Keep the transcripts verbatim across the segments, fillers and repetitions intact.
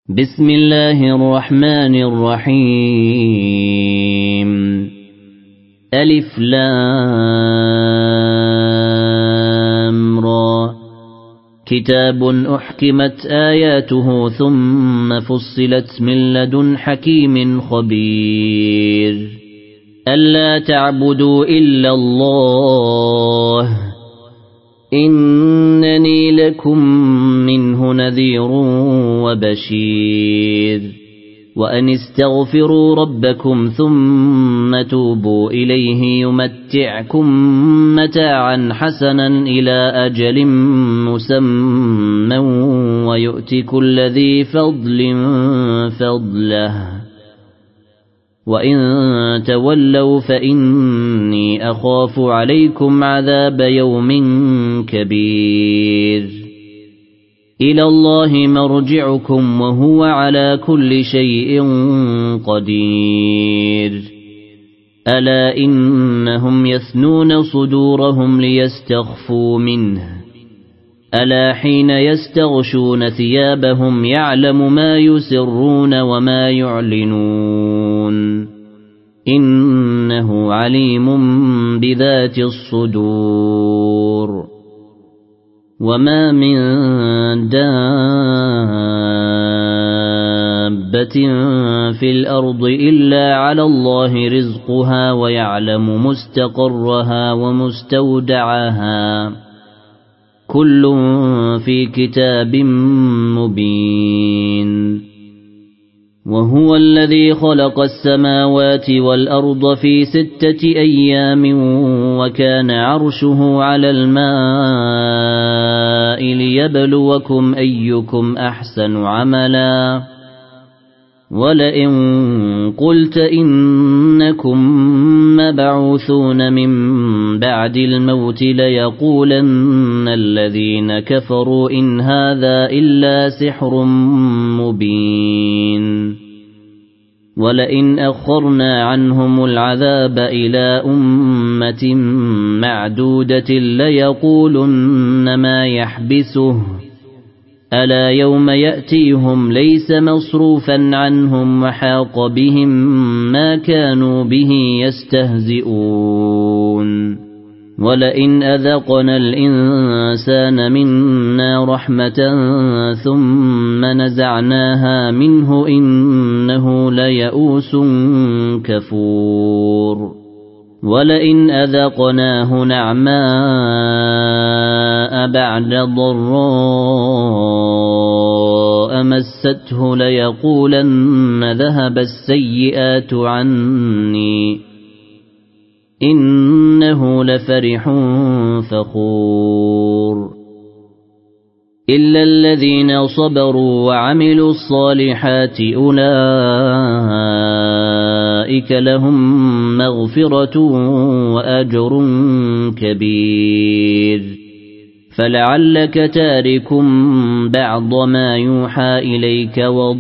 بسم الله الرحمن الرحيم ألف لام را كتاب أحكمت آياته ثم فصلت من لدن حكيم خبير ألا تعبدوا إلا الله إنني لكم منه نذير وبشير وأن استغفروا ربكم ثم توبوا إليه يمتعكم متاعا حسنا إلى أجل مسمى ويؤت كل ذي فضل فضله وإن تولوا فإني أخاف عليكم عذاب يوم كبير إلى الله مرجعكم وهو على كل شيء قدير ألا إنهم يثنون صدورهم ليستخفوا منه ألا حين يستغشون ثيابهم يعلم ما يسرون وما يعلنون إنه عليم بذات الصدور وما من دابة في الأرض إلا على الله رزقها ويعلم مستقرها ومستودعها كل في كتاب مبين وهو الذي خلق السماوات والأرض في ستة أيام وكان عرشه على الماء ليبلوكم أيكم أحسن عملا ولئن قلت إنكم مبعوثون من بعد الموت ليقولن الذين كفروا إن هذا إلا سحر مبين ولئن أخرنا عنهم العذاب إلى أمة معدودة ليقولن ما يحبسه ألا يوم يأتيهم ليس مصروفا عنهم وحاق بهم ما كانوا به يستهزئون ولئن أذقنا الإنسان منا رحمة ثم نزعناها منه إنه ليئوس كفور ولئن أذقناه نعماء بعد ضراء مسته ليقولن ذهب السيئات عني إنه لفرح فخور إلا الذين صبروا وعملوا الصالحات أولئك لهم مغفرة وأجر كبير فلعلك تارك بعض ما يوحى إليك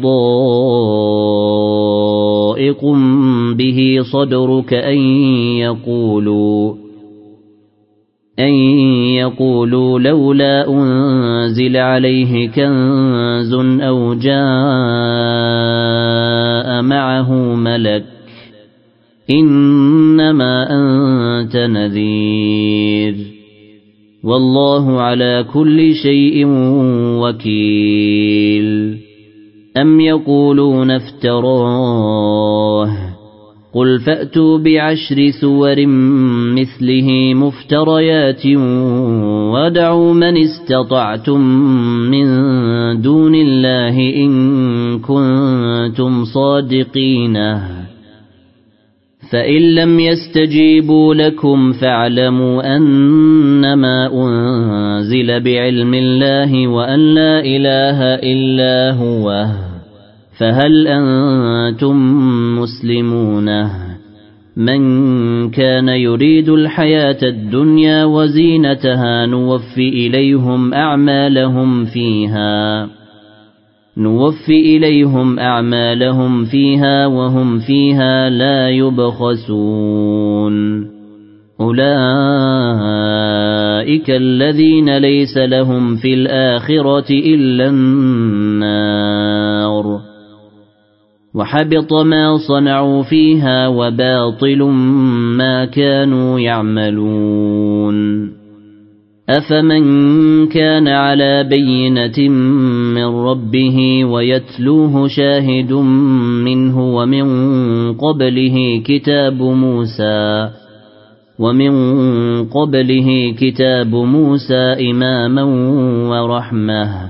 وضائق به صدرك أن يقولوا أن يقولوا لولا أنزل عليه كنز أو جاء معه ملك إنما أنت نذير والله على كل شيء وكيل أم يقولون افتراه قل فأتوا بعشر سور مثله مفتريات وادعوا من استطعتم من دون الله إن كنتم صادقين فإن لم يستجيبوا لكم فاعلموا أنما أنزل بعلم الله وأن لا إله إلا هو فهل أنتم مسلمون من كان يريد الحياة الدنيا وزينتها نوفي إليهم أعمالهم فيها نوفي إليهم أعمالهم فيها وهم فيها لا يبخسون أولئك الذين ليس لهم في الآخرة إلا النار وحبط ما صنعوا فيها وباطل ما كانوا يعملون أفمن كان على بينة من ربه ويتلوه شاهد منه ومن قبله كتاب موسى ومن قبله كتاب موسى إماما ورحمة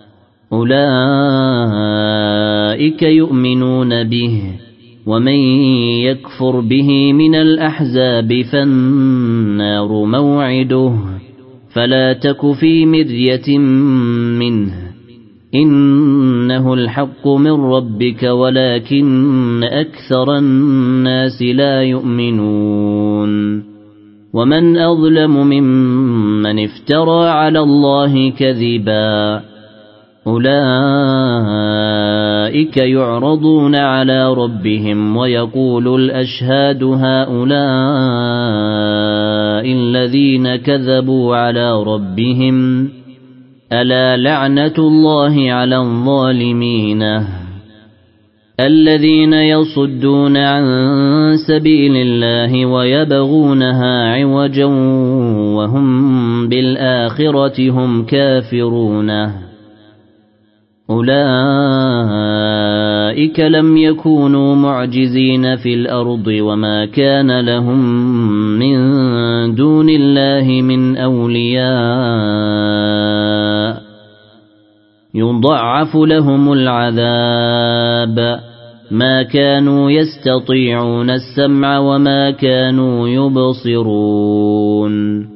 أولئك يؤمنون به ومن يكفر به من الأحزاب فالنار موعده فلا تك في مرية منه إنه الحق من ربك ولكن أكثر الناس لا يؤمنون ومن أظلم ممن افترى على الله كذبا أولئك يعرضون على ربهم ويقول الأشهاد هؤلاء الذين كذبوا على ربهم ألا لعنة الله على الظالمين الذين يصدون عن سبيل الله ويبغونها عوجا وهم بالآخرة هم كافرون أولئك لم يكونوا معجزين في الأرض وما كان لهم من دون الله من أولياء يضاعف لهم العذاب ما كانوا يستطيعون السمع وما كانوا يبصرون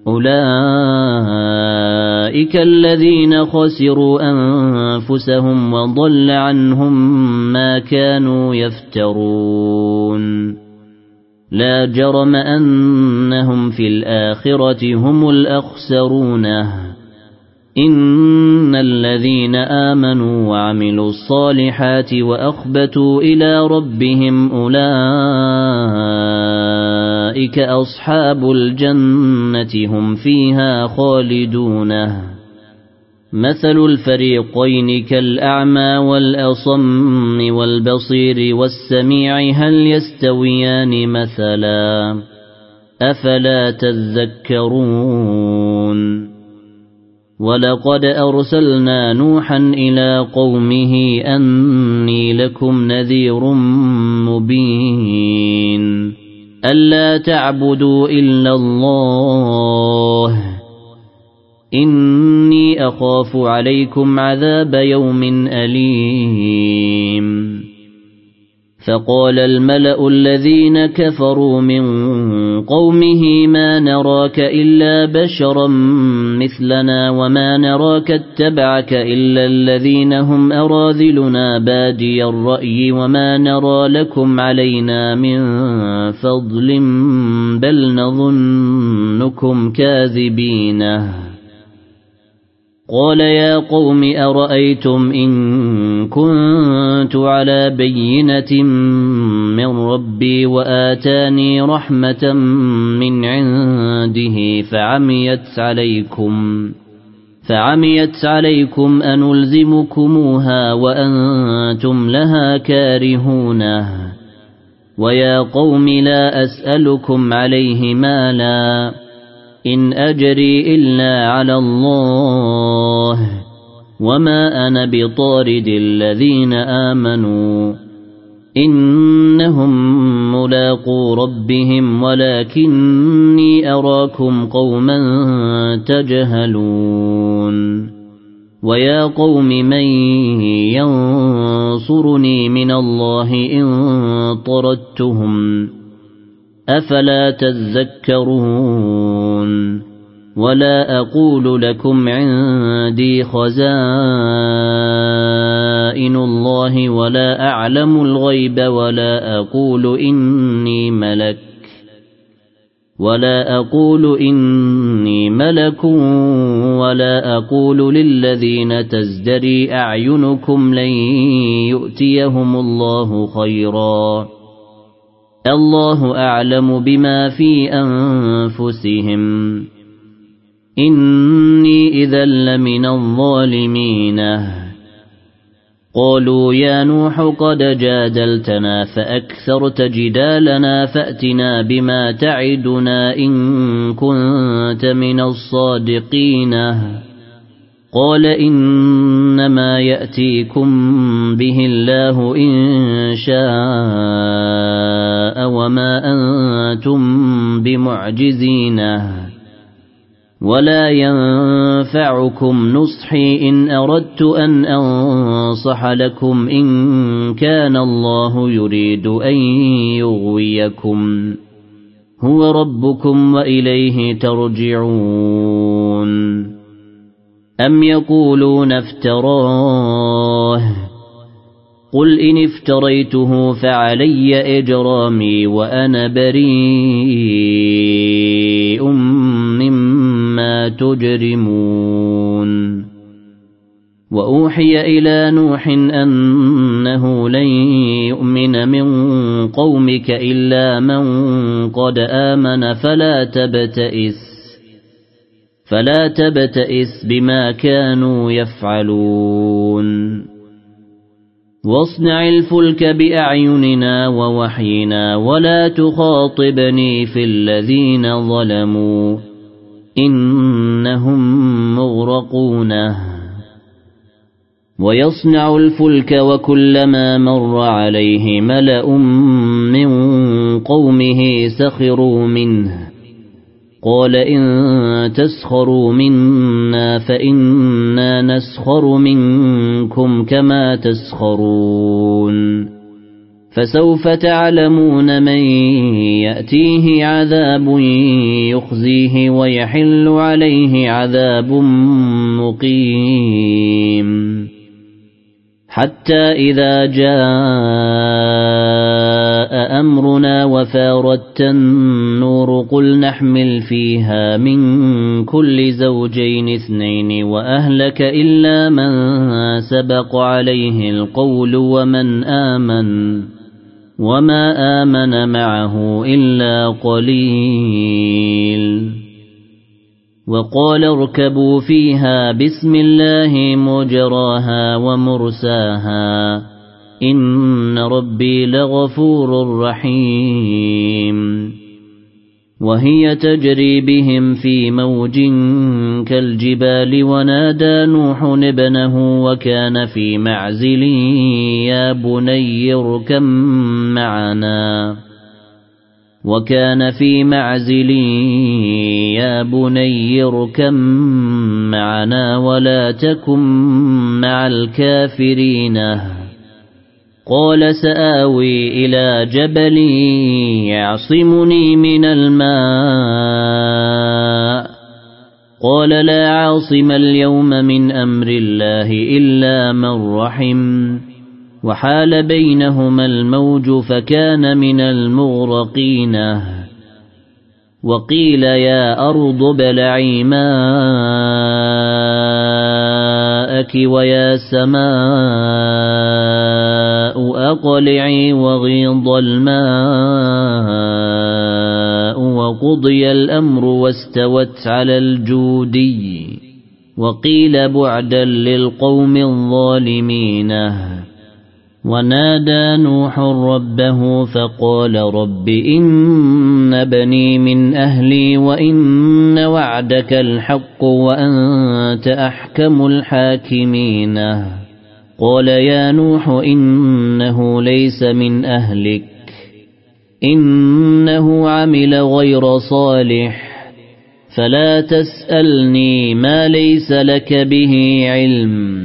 أولئك الذين خسروا أنفسهم وضل عنهم ما كانوا يفترون لا جرم أنهم في الآخرة هم الأخسرون إن الذين آمنوا وعملوا الصالحات وأخبتوا إلى ربهم أولئك أصحاب الجنة هم فيها خالدون مثل الفريقين كالأعمى والأصم والبصير والسميع هل يستويان مثلا أفلا تذكرون ولقد أرسلنا نوحا إلى قومه أني لكم نذير مبين ألا تعبدوا إلا الله إني أخاف عليكم عذاب يوم أليم فقال الملأ الذين كفروا من قومه ما نراك إلا بشرا مثلنا وما نراك اتبعك إلا الذين هم أراذلنا بادي الرأي وما نرى لكم علينا من فضل بل نظنكم كاذبين قال يا قوم أرأيتم إن كنت على بينة من ربي وآتاني رحمة من عنده فعميت عليكم فعميت عليكم أنلزمكموها وأنتم لها كارهون ويا قوم لا أسألكم عليه مالا إن أجري إلا على الله وما أنا بطارد الذين آمنوا إنهم ملاقو ربهم ولكني أراكم قوما تجهلون ويا قوم من ينصرني من الله إن طردتهم أفلا تذكرون ولا أقول لكم عندي خزائن الله ولا أعلم الغيب ولا أقول إني ملك ولا أقول إني ملك ولا أقول للذين تزدري أعينكم لن يؤتيهم الله خيرا الله أعلم بما في أنفسهم إني إذا لمن الظالمين قالوا يا نوح قد جادلتنا فأكثرت جدالنا فأتنا بما تعدنا إن كنت من الصادقين قال إنما يأتيكم به الله إن شاء وما أنتم بمعجزين ولا ينفعكم نصحي إن أردت أن أنصح لكم إن كان الله يريد أن يغويكم هو ربكم وإليه ترجعون أم يقولون افتراه قل إن افتريته فعلي إجرامي وأنا بريء مما تجرمون وأوحي إلى نوح أنه لن يؤمن من قومك إلا من قد آمن فلا تبتئس فلا تبتئس بما كانوا يفعلون واصنع الفلك بأعيننا ووحينا ولا تخاطبني في الذين ظلموا إنهم مغرقون ويصنع الفلك وكلما مر عليه ملأ من قومه سخروا منه قال إن تسخروا منا فإنا نسخر منكم كما تسخرون فسوف تعلمون من يأتيه عذاب يخزيه ويحل عليه عذاب مقيم حتى إذا جاء أمرنا وفارت النور قل نحمل فيها من كل زوجين اثنين وأهلك إلا من سبق عليه القول ومن آمن وما آمن معه إلا قليل وقال اركبوا فيها بسم الله مجراها ومرساها إن ربي لغفور رحيم وهي تجري بهم في موج كالجبال ونادى نوح ابنه وكان في معزل يا بني اركب معنا وكان في معزل يا بني اركب معنا ولا تكن مع الكافرين قال سآوي إلى جبل يعصمني من الماء قال لا عاصم اليوم من أمر الله إلا من رحم وحال بينهما الموج فكان من المغرقين وقيل يا أرض ابلعي ماءك ويا سماء أقلعي وغيض الماء وقضي الأمر واستوت على الجودي وقيل بعدا للقوم الظالمين ونادى نوح ربه فقال رب إن بني من أهلي وإن وعدك الحق وأنت أحكم الحاكمين قال يا نوح إنه ليس من أهلك إنه عمل غير صالح فلا تسألني ما ليس لك به علم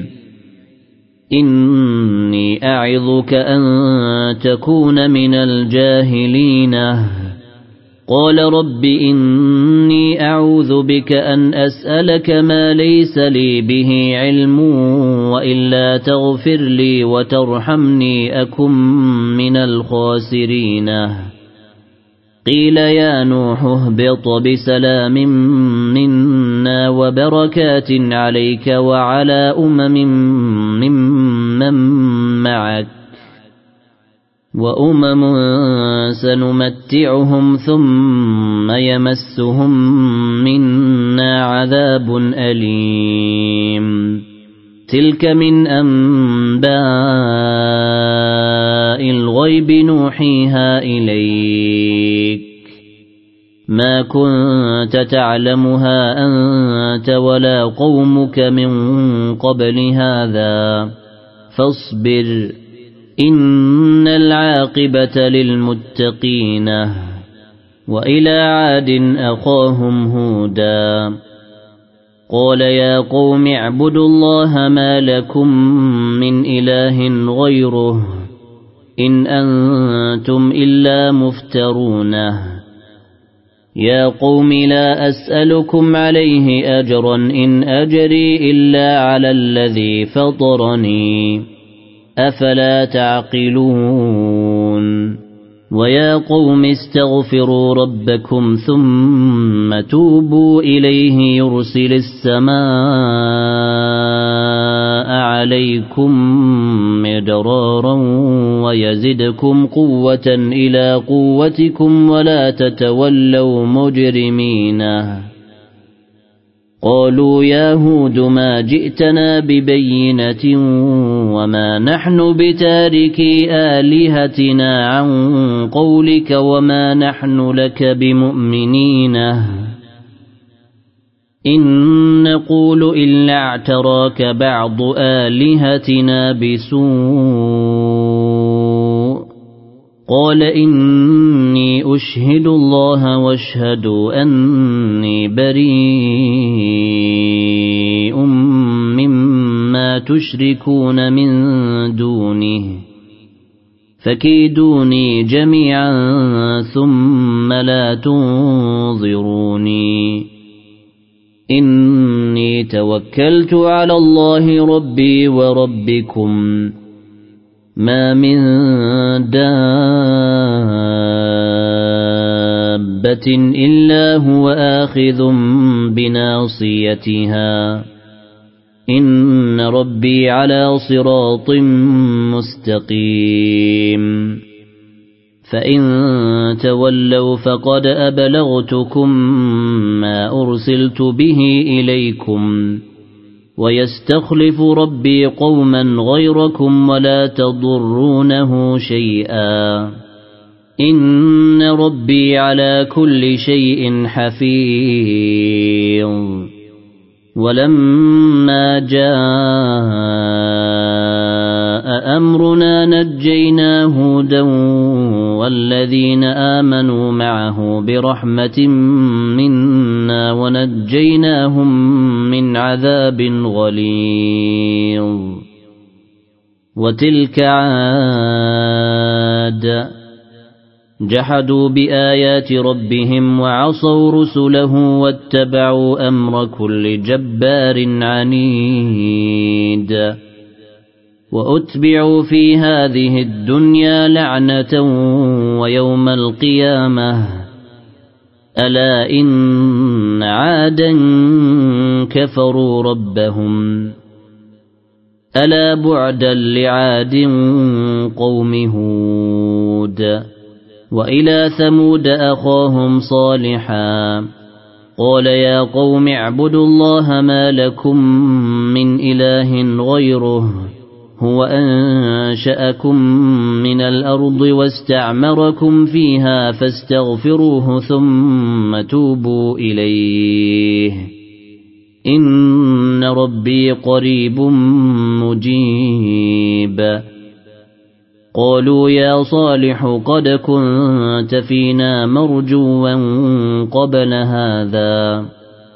إني أعظك أن تكون من الجاهلين قال رب إني أعوذ بك أن أسألك ما ليس لي به علم وإلا تغفر لي وترحمني أكن من الخاسرين قيل يا نوح اهبط بسلام منا وبركات عليك وعلى أمم ممن معك وأمم سنمتعهم ثم يمسهم منا عذاب أليم تلك من أنباء الغيب نوحيها إليك ما كنت تعلمها أنت ولا قومك من قبل هذا فاصبر إن العاقبة للمتقين وإلى عاد أخاهم هودا قال يا قوم اعبدوا الله ما لكم من إله غيره إن أنتم إلا مفترونه يا قوم لا أسألكم عليه أجرا إن أجري إلا على الذي فطرني أفلا تعقلون ويا قوم استغفروا ربكم ثم توبوا إليه يرسل السماء عليكم مدرارا ويزدكم قوة إلى قوتكم ولا تتولوا مجرمين قالوا يا هود ما جئتنا ببينة وما نحن بتاركي آلهتنا عن قولك وما نحن لك بمؤمنين إن نقول إلا اعتراك بعض آلهتنا بسوء قال إني أشهد الله واشهدوا أني بريء مما تشركون من دونه فكيدوني جميعا ثم لا تنظروني إني توكلت على الله ربي وربكم ما من دابة إلا هو آخذ بناصيتها إن ربي على صراط مستقيم فإن تولوا فقد أبلغتكم ما أرسلت به إليكم ويستخلف ربي قوما غيركم ولا تضرونه شيئا إن ربي على كل شيء حفيظ ولما جاء أمرنا نجينا هودا والذين آمنوا معه برحمة منا ونجيناهم من عذاب غليظ وتلك عاد جحدوا بآيات ربهم وعصوا رسله واتبعوا أمر كل جبار عنيد وأتبعوا في هذه الدنيا لعنة ويوم القيامة ألا إن عادا كفروا ربهم ألا بعدا لعاد قوم هود وإلى ثمود أخاهم صالحا قال يا قوم اعبدوا الله ما لكم من إله غيره هو أنشأكم من الأرض واستعمركم فيها فاستغفروه ثم توبوا إليه إن ربي قريب مجيب قالوا يا صالح قد كنت فينا مرجوا قبل هذا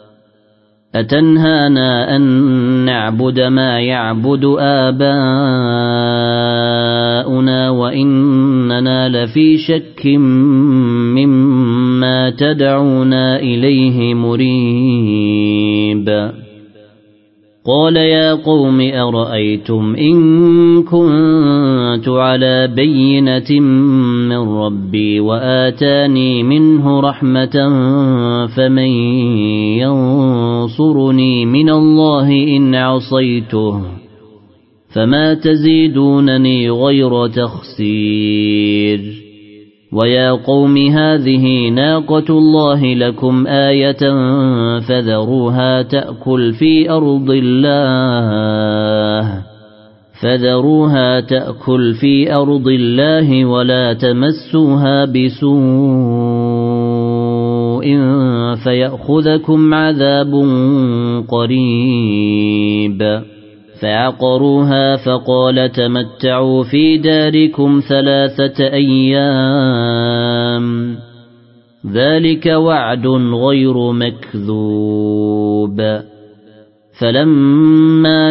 أتنهانا أن نعبد ما يعبد آباؤنا وإننا لفي شك مما تدعونا إليه مريب قال يا قوم أرأيتم إن كنت على بينة من ربي وآتاني منه رحمة فمن ينصرني من الله إن عصيته فما تزيدونني غير تخسير ويا قوم هذه ناقة الله لكم آية فذروها تأكل في أرض الله الله فذروها تأكل في أرض الله ولا تمسوها بسوء فيأخذكم عذاب قريب فعقروها فقال تمتعوا في داركم ثلاثة أيام ذلك وعد غير مكذوب فلما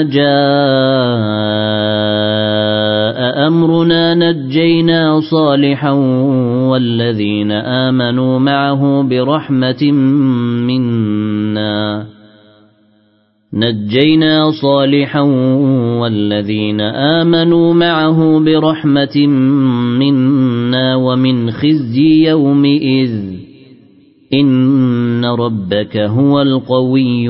جاء أمرنا نجينا صالحا والذين آمنوا معه برحمة منا نجينا صالحا والذين آمنوا معه برحمة منا ومن خزي يومئذ إن ربك هو القوي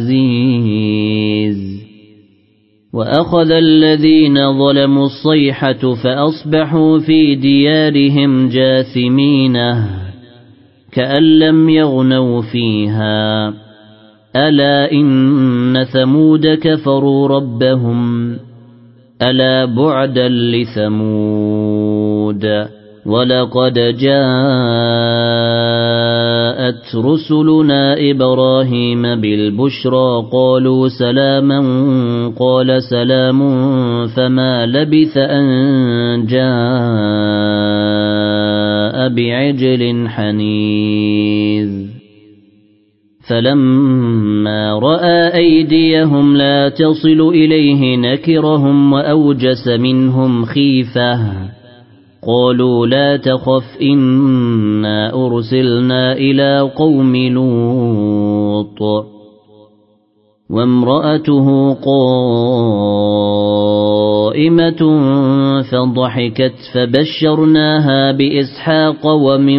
العزيز وأخذ الذين ظلموا الصيحة فأصبحوا في ديارهم جاثمين كأن لم يغنوا فيها ألا إن ثمود كفروا ربهم ألا بعدا لثمود ولقد جاءت رسلنا إبراهيم بالبشرى قالوا سلاما قال سلام فما لبث أن جاء بعجل حنيذ فلما رأى أيديهم لا تصل إليه نكرهم وأوجس منهم خيفة قالوا لا تخف إنا أرسلنا إلى قوم لوط وامرأته قائمة فضحكت فبشرناها بإسحاق ومن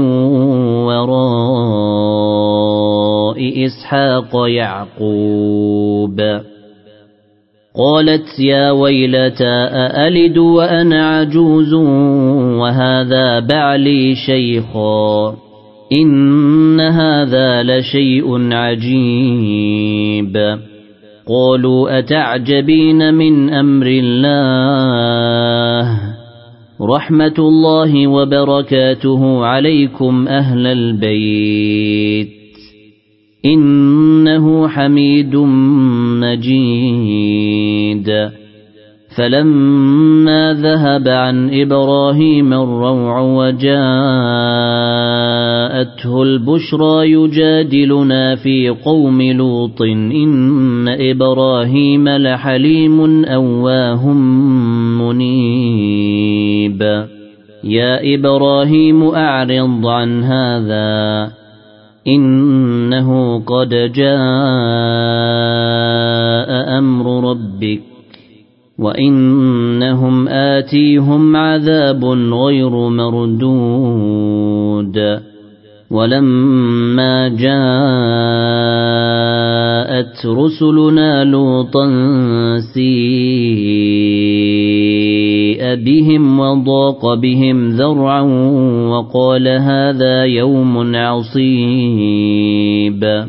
وراء إسحاق يعقوب قالت يا ويلتى أألد وأنا عجوز وهذا بعلي شيخا إن هذا لشيء عجيب قالوا أتعجبين من أمر الله رحمة الله وبركاته عليكم أهل البيت إنه حميد مجيد فلما ذهب عن إبراهيم الروع وجاءته البشرى يجادلنا في قوم لوط إن إبراهيم لحليم أواه منيب يا إبراهيم أعرض عن هذا إنه قد جاء أمر ربك وإنهم آتيهم عذاب غير مردود ولما جاءت رسلنا لوطا سيء بهم وضاق بهم ذرعا وقال هذا يوم عصيب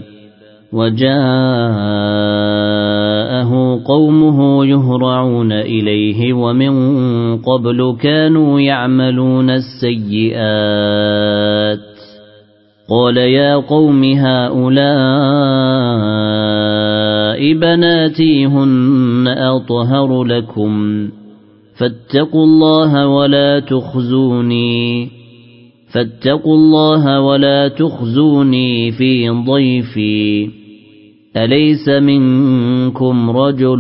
وجاءه قومه يهرعون إليه ومن قبل كانوا يعملون السيئات قال يا قوم هؤلاء بناتي هن أطهر لكم فاتقوا الله ولا تخزوني فاتقوا الله ولا تخزوني في ضيفي أليس منكم رجل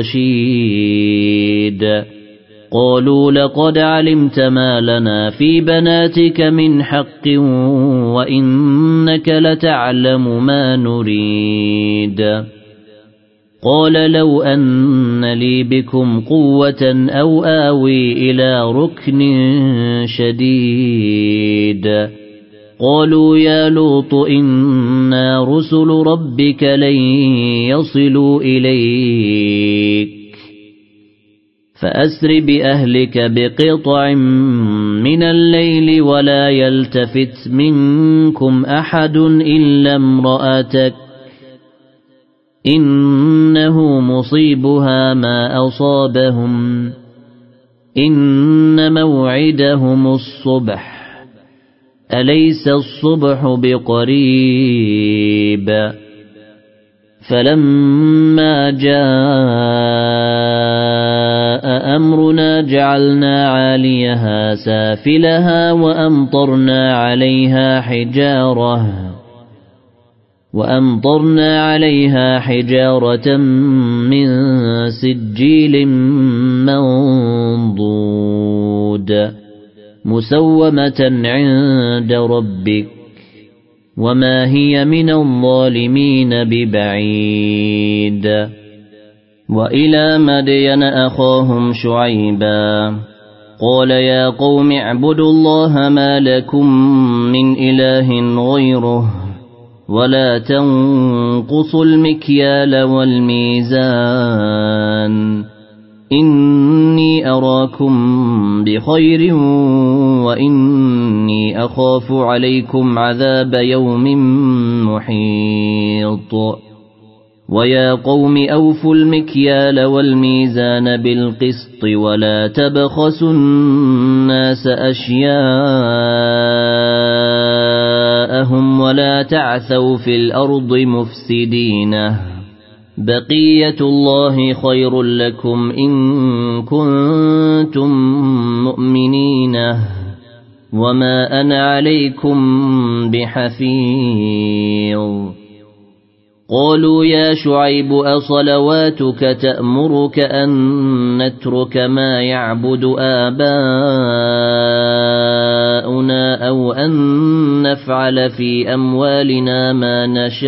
رشيد قالوا لقد علمت ما لنا في بناتك من حق وإنك لتعلم ما نريد قال لو أن لي بكم قوة أو آوي إلى ركن شديد قالوا يا لوط إنا رسل ربك لن يصلوا إليك فأسر بأهلك بقطع من الليل ولا يلتفت منكم أحد إلا امرأتك إنه مصيبها ما أصابهم إن موعدهم الصبح أليس الصبح بقريب فلما جاء أمرنا جعلنا عاليها سافلها وأمطرنا عليها حجارة وأمطرنا عليها حجارة من سجيل منضود مسومة عند ربك وما هي من الظالمين ببعيد وإلى مدين أخاهم شعيبا قال يا قوم اعبدوا الله ما لكم من إله غيره ولا تنقصوا المكيال والميزان إني أراكم بخير وإني أخاف عليكم عذاب يوم محيط ويا قوم أوفوا المكيال والميزان بالقسط ولا تبخسوا الناس أشياءهم ولا تعثوا في الأرض مفسدين بقية الله خير لكم إن كنتم مؤمنين وما أنا عليكم بحفيظ قالوا يا شعيب أصلواتك تأمرك أن نترك ما يعبد آباؤنا أو أن نفعل في أموالنا ما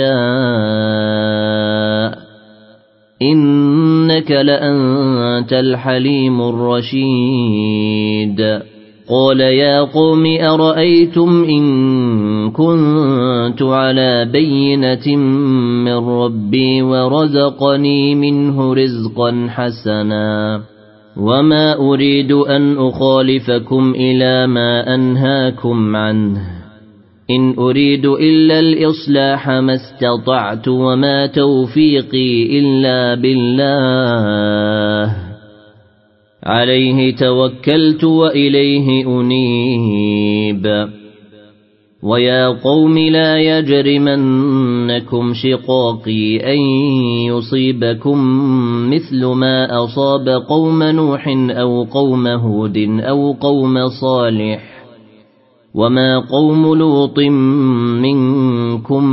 نشاء إنك لأنت الحليم الرشيد قال يا قوم أرأيتم إن كنت على بينة من ربي ورزقني منه رزقا حسنا وما أريد أن أخالفكم إلى ما أنهاكم عنه إن أريد إلا الإصلاح ما استطعت وما توفيقي إلا بالله عليه توكلت وإليه أنيب ويا قوم لا يجرمنكم شقاقي أن يصيبكم مثل ما أصاب قوم نوح أو قوم هود أو قوم صالح وما قوم لوط منكم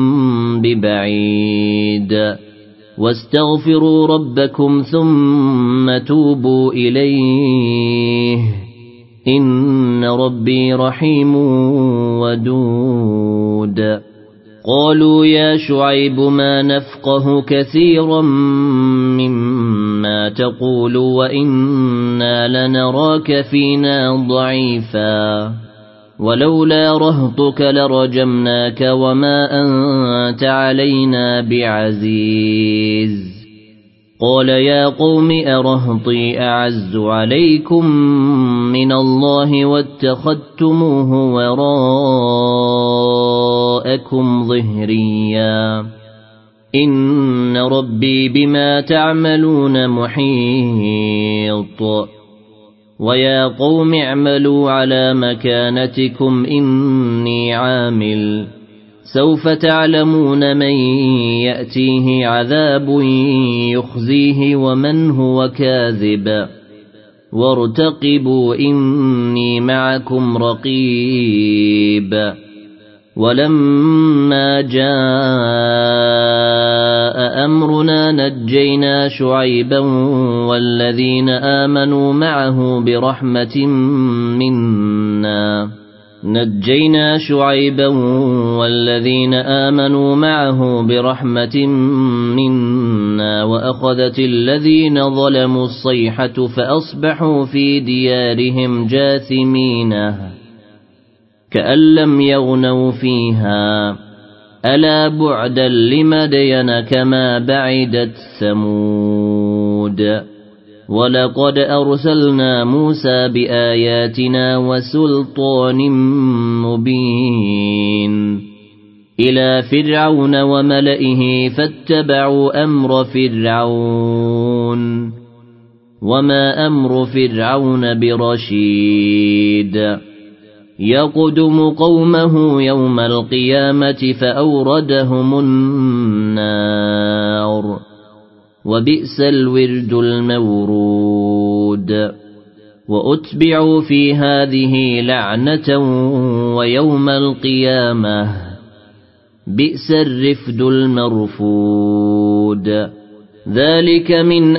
ببعيد واستغفروا ربكم ثم توبوا إليه إن ربي رحيم ودود قالوا يا شعيب ما نفقه كثيرا مما تقول وإنا لنراك فينا ضعيفا ولولا رهطك لرجمناك وما أنت علينا بعزيز قال يا قوم أرهطي أعز عليكم من الله واتخذتموه وراءكم ظهريا إن ربي بما تعملون محيط ويا قوم اعملوا على مكانتكم إني عامل سوف تعلمون من يأتيه عذاب يخزيه ومن هو كاذب وارتقبوا إني معكم رقيب ولما جاء أمرنا نجينا شعيبا والذين آمنوا معه برحمة منا نجينا شعيبا والذين آمنوا معه برحمة منا وأخذت الذين ظلموا الصيحة فأصبحوا في ديارهم جاثمين كأن لم يغنوا فيها ألا بعدا لمدين كما بعدت ثمود ولقد أرسلنا موسى بآياتنا وسلطان مبين إلى فرعون وملئه فاتبعوا أمر فرعون وما أمر فرعون برشيد يقدم قومه يوم القيامة فأوردهم النار وبئس الورد المورود وأتبعوا في هذه لعنة ويوم القيامة بئس الرفد المرفود ذلك من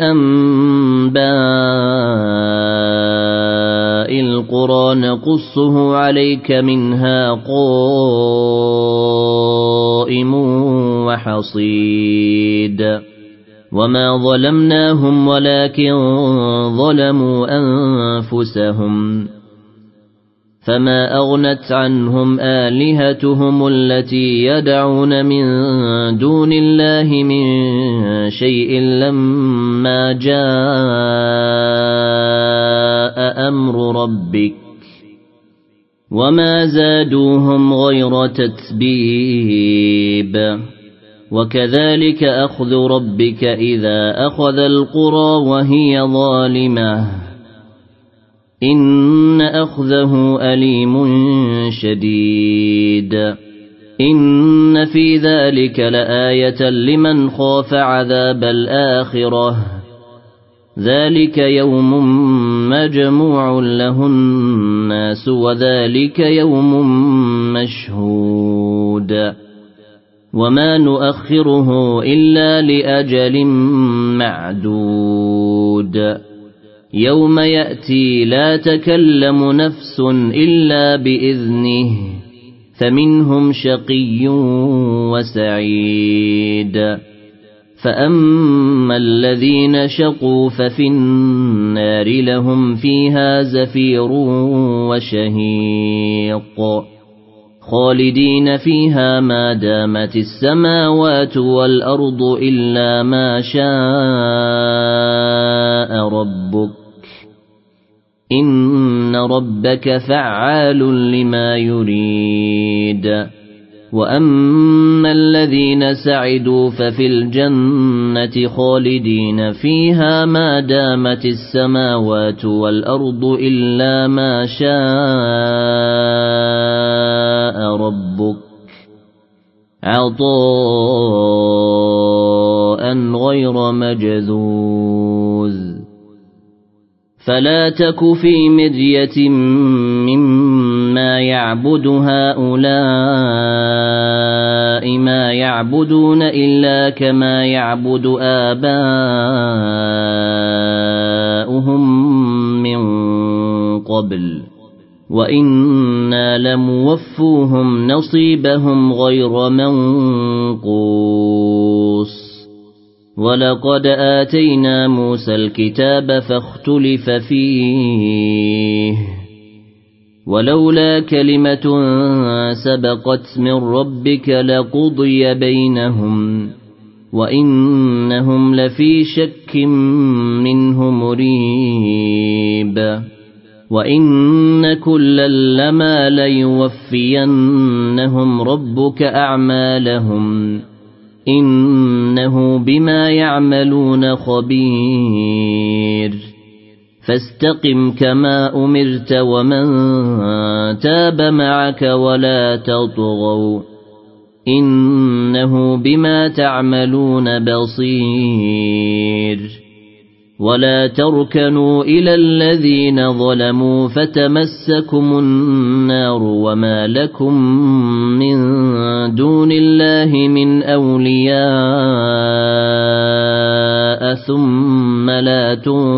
أنباء القرى نقصه عليك منها قائم وحصيد وما ظلمناهم ولكن ظلموا أنفسهم فما أغنت عنهم آلهتهم التي يدعون من دون الله من شيء لما جاء أمر ربك وما زادوهم غير تتبيب وكذلك أخذ ربك إذا أخذ القرى وهي ظالمة إن أخذه أليم شديد إن في ذلك لآية لمن خاف عذاب الآخرة ذلك يوم مجموع له الناس وذلك يوم مشهود وما نؤخره إلا لأجل معدود يوم يأتي لا تكلم نفس إلا بإذنه فمنهم شقي وسعيد فأما الذين شقوا ففي النار لهم فيها زفير وشهيق خالدين فيها ما دامت السماوات والأرض إلا ما شاء ربك إن ربك فعال لما يريد وأما الذين سعدوا ففي الجنة خالدين فيها ما دامت السماوات والأرض إلا ما شاء ربك عطاء غير مجذوذ فلا تك في مرية مما يعبد هؤلاء ما يعبدون إلا كما يعبد آباؤهم من قبل وإنا لموفوهم نصيبهم غير منقوص ولقد آتينا موسى الكتاب فاختلف فيه ولولا كلمة سبقت من ربك لقضي بينهم وإنهم لفي شك منه مريب وإن كلا لما ليوفينهم ربك أعمالهم إنه بما يعملون خبير فاستقم كما أمرت ومن تاب معك ولا تطغوا إنه بما تعملون بصير ولا تركنوا إلى الذين ظلموا فتمسكم النار وما لكم من دون الله من أولياء ثم لا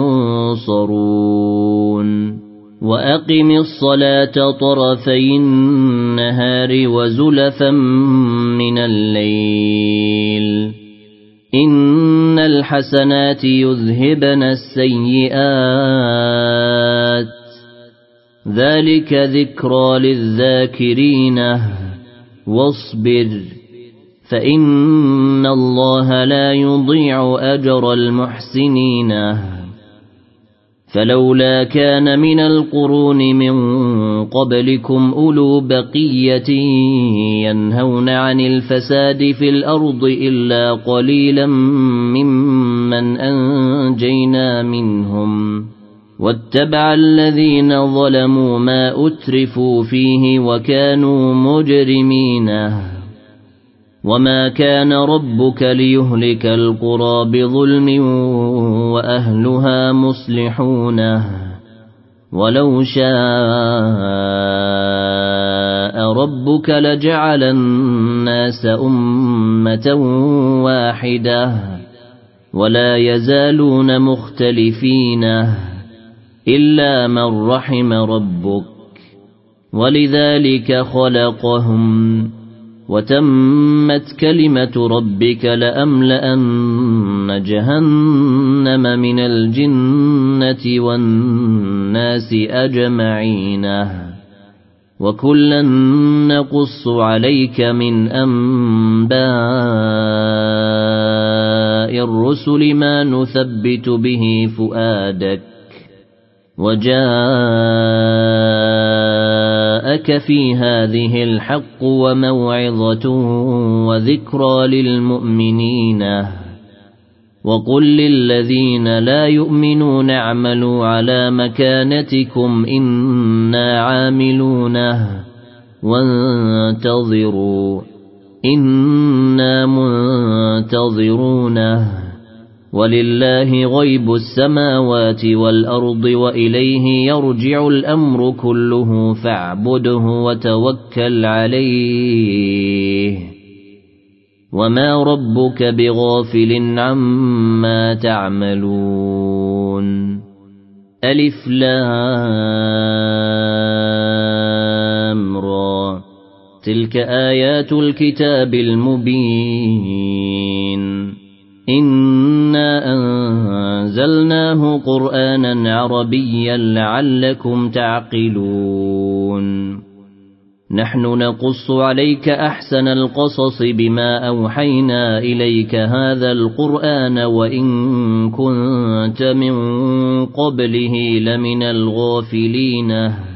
تنصرون وأقم الصلاة طرفي النهار وزلفا من الليل إن الحسنات يذهبن السيئات ذلك ذكرى للذاكرين واصبر فإن الله لا يضيع أجر المحسنين فلولا كان من القرون من قبلكم أولو بقية ينهون عن الفساد في الأرض إلا قليلا ممن أنجينا منهم واتبع الذين ظلموا ما أترفوا فيه وكانوا مجرمين وما كان ربك ليهلك القرى بظلم وأهلها مصلحون ولو شاء ربك لجعل الناس أمة واحدة ولا يزالون مختلفين إلا من رحم ربك ولذلك خلقهم وتمت كلمة ربك لأملأن جهنم من الجنة والناس أجمعين وكلا نقص عليك من أنباء الرسل ما نثبت به فؤادك وجاءك في هذه الحق وموعظة وذكرى للمؤمنين وقل للذين لا يؤمنون اعملوا على مكانتكم إنا عاملون وانتظروا إنا منتظرون ولله غيب السماوات والأرض وإليه يرجع الأمر كله فاعبده وتوكل عليه وما ربك بغافل عما تعملون ألف لام را تلك آيات الكتاب المبين إنا أنزلناه قرآنا عربيا لعلكم تعقلون نحن نقص عليك أحسن القصص بما أوحينا إليك هذا القرآن وإن كنت من قبله لمن الغافلين